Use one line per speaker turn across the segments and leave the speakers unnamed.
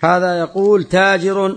هذا يقول: تاجر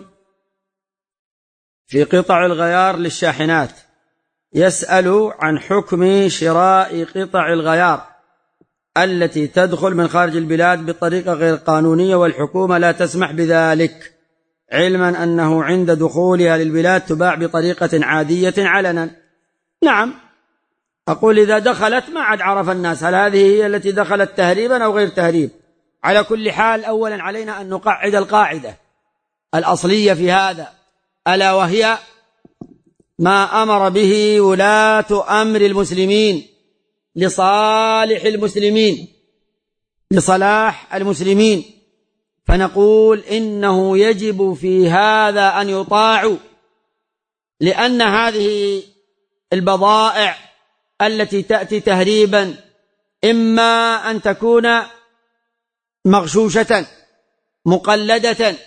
في قطع الغيار للشاحنات يسأل عن حكم شراء قطع الغيار التي تدخل من خارج البلاد بطريقة غير قانونية والحكومة لا تسمح بذلك، علما أنه عند دخولها للبلاد تباع بطريقة عادية علنا. نعم، أقول إذا دخلت ما عاد عرف الناس هل هذه هي التي دخلت تهريبا أو غير تهريب. على كل حال، أولا علينا أن نقعد القاعدة الأصلية في هذا، ألا وهي ما أمر به ولاة أمر المسلمين لصالح المسلمين، لصلاح المسلمين، فنقول إنه يجب في هذا أن يطاعوا، لأن هذه البضائع التي تأتي تهريبا إما أن تكون مغشوشة مقلدة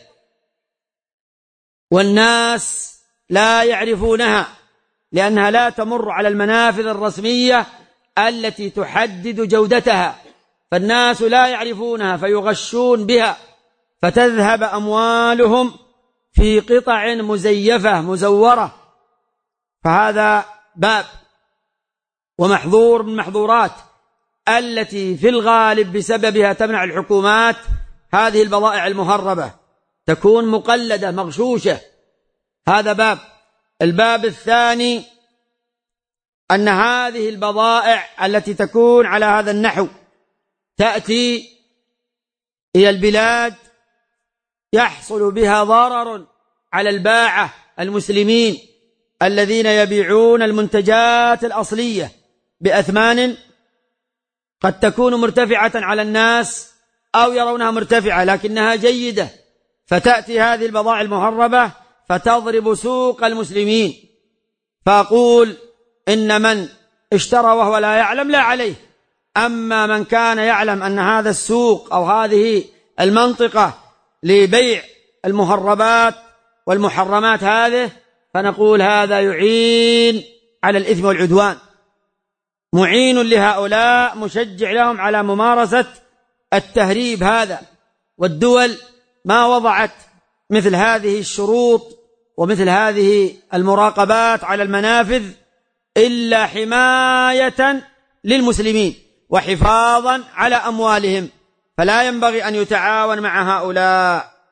والناس لا يعرفونها، لأنها لا تمر على المنافذ الرسمية التي تحدد جودتها، فالناس لا يعرفونها فيغشون بها، فتذهب أموالهم في قطع مزيفة مزورة. فهذا باب ومحظور من محظورات التي في الغالب بسببها تمنع الحكومات هذه البضائع المهربة، تكون مقلدة مغشوشة. هذا باب. الباب الثاني أن هذه البضائع التي تكون على هذا النحو تأتي إلى البلاد يحصل بها ضرر على الباعة المسلمين الذين يبيعون المنتجات الأصلية بأثمان قد تكون مرتفعة على الناس أو يرونها مرتفعة لكنها جيدة، فتأتي هذه البضائع المهربة فتضرب سوق المسلمين. فأقول إن من اشترى وهو لا يعلم لا عليه، أما من كان يعلم أن هذا السوق أو هذه المنطقة لبيع المهربات والمحرمات هذه، فنقول هذا يعين على الإثم والعدوان، معين لهؤلاء، مشجع لهم على ممارسة التهريب هذا. والدول ما وضعت مثل هذه الشروط ومثل هذه المراقبات على المنافذ إلا حماية للمسلمين وحفاظا على أموالهم، فلا ينبغي أن يتعاون مع هؤلاء.